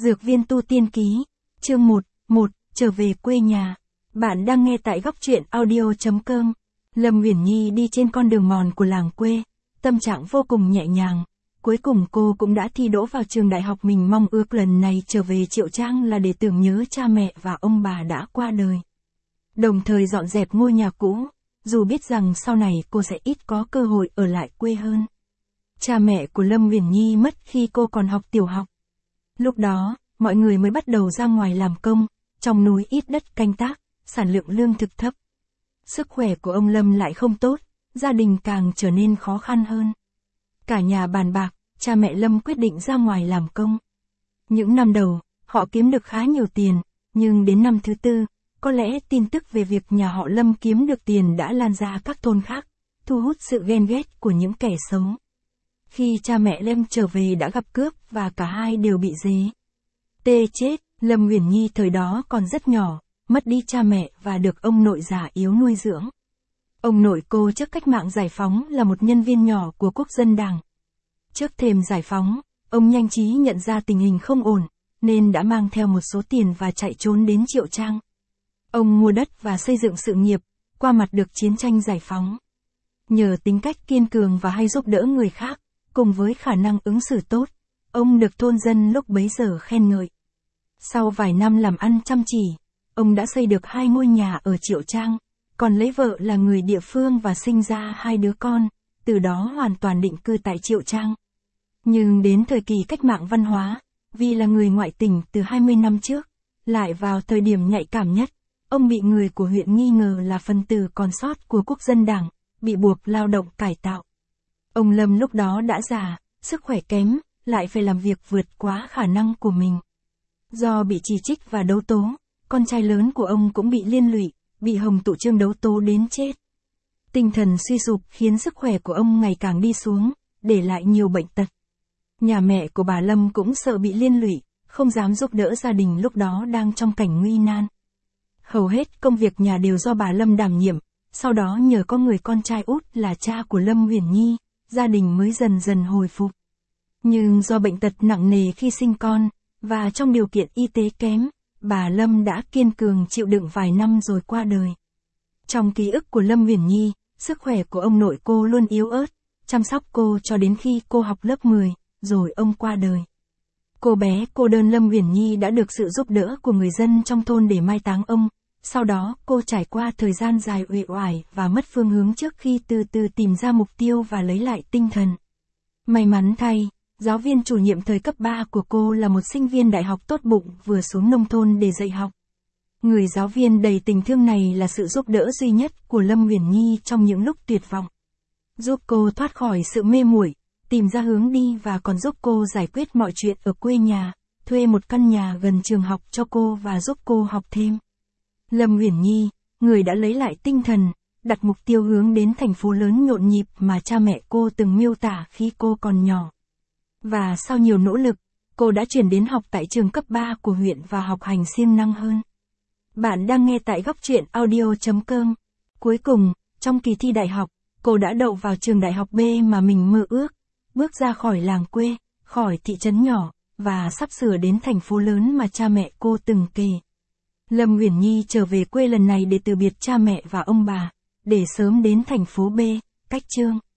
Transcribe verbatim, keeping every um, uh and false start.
Dược viên tu tiên ký, chương một, một, trở về quê nhà. Bạn đang nghe tại góc truyện audio chấm com. Lâm Uyển Nhi đi trên con đường mòn của làng quê, tâm trạng vô cùng nhẹ nhàng. Cuối cùng cô cũng đã thi đỗ vào trường đại học mình mong ước, lần này trở về Triệu Trang là để tưởng nhớ cha mẹ và ông bà đã qua đời. Đồng thời dọn dẹp ngôi nhà cũ, dù biết rằng sau này cô sẽ ít có cơ hội ở lại quê hơn. Cha mẹ của Lâm Uyển Nhi mất khi cô còn học tiểu học. Lúc đó, mọi người mới bắt đầu ra ngoài làm công, trong núi ít đất canh tác, sản lượng lương thực thấp. Sức khỏe của ông Lâm lại không tốt, gia đình càng trở nên khó khăn hơn. Cả nhà bàn bạc, cha mẹ Lâm quyết định ra ngoài làm công. Những năm đầu, họ kiếm được khá nhiều tiền, nhưng đến năm thứ tư, có lẽ tin tức về việc nhà họ Lâm kiếm được tiền đã lan ra các thôn khác, thu hút sự ghen ghét của những kẻ xấu. Khi cha mẹ Lâm trở về đã gặp cướp và cả hai đều bị dế tê chết. Lâm Uyển Nhi thời đó còn rất nhỏ, mất đi cha mẹ và được ông nội già yếu nuôi dưỡng. Ông nội cô trước cách mạng giải phóng là một nhân viên nhỏ của Quốc dân Đảng. Trước thềm giải phóng, ông nhanh trí nhận ra tình hình không ổn, nên đã mang theo một số tiền và chạy trốn đến Triệu Trang. Ông mua đất và xây dựng sự nghiệp, qua mặt được chiến tranh giải phóng. Nhờ tính cách kiên cường và hay giúp đỡ người khác, cùng với khả năng ứng xử tốt, ông được thôn dân lúc bấy giờ khen ngợi. Sau vài năm làm ăn chăm chỉ, ông đã xây được hai ngôi nhà ở Triệu Trang, còn lấy vợ là người địa phương và sinh ra hai đứa con, từ đó hoàn toàn định cư tại Triệu Trang. Nhưng đến thời kỳ cách mạng văn hóa, vì là người ngoại tỉnh từ hai mươi năm trước, lại vào thời điểm nhạy cảm nhất, ông bị người của huyện nghi ngờ là phần tử còn sót của Quốc dân Đảng, bị buộc lao động cải tạo. Ông Lâm lúc đó đã già, sức khỏe kém, lại phải làm việc vượt quá khả năng của mình. Do bị chỉ trích và đấu tố, con trai lớn của ông cũng bị liên lụy, bị Hồng Tụ Trương đấu tố đến chết. Tinh thần suy sụp khiến sức khỏe của ông ngày càng đi xuống, để lại nhiều bệnh tật. Nhà mẹ của bà Lâm cũng sợ bị liên lụy, không dám giúp đỡ gia đình lúc đó đang trong cảnh nguy nan. Hầu hết công việc nhà đều do bà Lâm đảm nhiệm, sau đó nhờ có người con trai út là cha của Lâm Uyển Nhi, gia đình mới dần dần hồi phục. Nhưng do bệnh tật nặng nề khi sinh con, và trong điều kiện y tế kém, bà Lâm đã kiên cường chịu đựng vài năm rồi qua đời. Trong ký ức của Lâm Uyển Nhi, sức khỏe của ông nội cô luôn yếu ớt, chăm sóc cô cho đến khi cô học lớp mười, rồi ông qua đời. Cô bé cô đơn Lâm Uyển Nhi đã được sự giúp đỡ của người dân trong thôn để mai táng ông. Sau đó cô trải qua thời gian dài uể oải và mất phương hướng trước khi từ từ tìm ra mục tiêu và lấy lại tinh thần. May mắn thay, giáo viên chủ nhiệm thời cấp ba của cô là một sinh viên đại học tốt bụng vừa xuống nông thôn để dạy học. Người giáo viên đầy tình thương này là sự giúp đỡ duy nhất của Lâm Uyển Nhi trong những lúc tuyệt vọng. Giúp cô thoát khỏi sự mê muội, tìm ra hướng đi và còn giúp cô giải quyết mọi chuyện ở quê nhà, thuê một căn nhà gần trường học cho cô và giúp cô học thêm. Lâm Uyển Nhi, người đã lấy lại tinh thần, đặt mục tiêu hướng đến thành phố lớn nhộn nhịp mà cha mẹ cô từng miêu tả khi cô còn nhỏ. Và sau nhiều nỗ lực, cô đã chuyển đến học tại trường cấp ba của huyện và học hành siêng năng hơn. Bạn đang nghe tại góc truyện audio chấm com. Cuối cùng, trong kỳ thi đại học, cô đã đậu vào trường đại học B mà mình mơ ước, bước ra khỏi làng quê, khỏi thị trấn nhỏ, và sắp sửa đến thành phố lớn mà cha mẹ cô từng kể. Lâm Uyển Nhi trở về quê lần này để từ biệt cha mẹ và ông bà, để sớm đến thành phố B, cách Chương.